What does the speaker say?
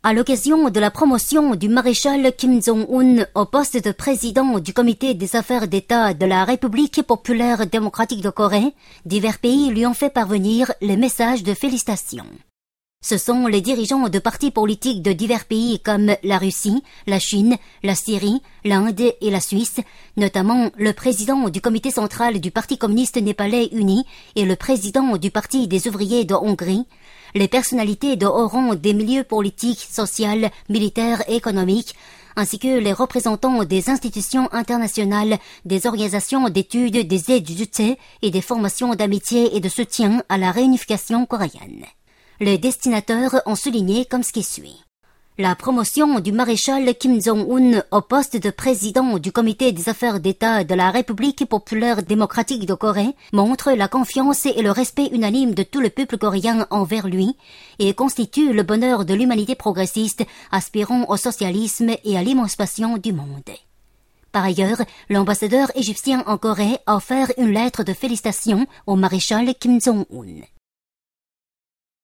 À l'occasion de la promotion du maréchal Kim Jong-un au poste de président du comité des affaires d'État de la République populaire démocratique de Corée, divers pays lui ont fait parvenir les messages de félicitations. Ce sont les dirigeants de partis politiques de divers pays comme la Russie, la Chine, la Syrie, l'Inde et la Suisse, notamment le président du comité central du Parti communiste népalais uni et le président du Parti des ouvriers de Hongrie, les personnalités de haut rang des milieux politiques, sociaux, militaires et économiques, ainsi que les représentants des institutions internationales, des organisations d'études, des aides et des formations d'amitié et de soutien à la réunification coréenne. Les destinataires ont souligné comme ce qui suit. La promotion du maréchal Kim Jong-un au poste de président du comité des affaires d'État de la République populaire démocratique de Corée montre la confiance et le respect unanime de tout le peuple coréen envers lui et constitue le bonheur de l'humanité progressiste aspirant au socialisme et à l'émancipation du monde. Par ailleurs, l'ambassadeur égyptien en Corée a offert une lettre de félicitations au maréchal Kim Jong-un.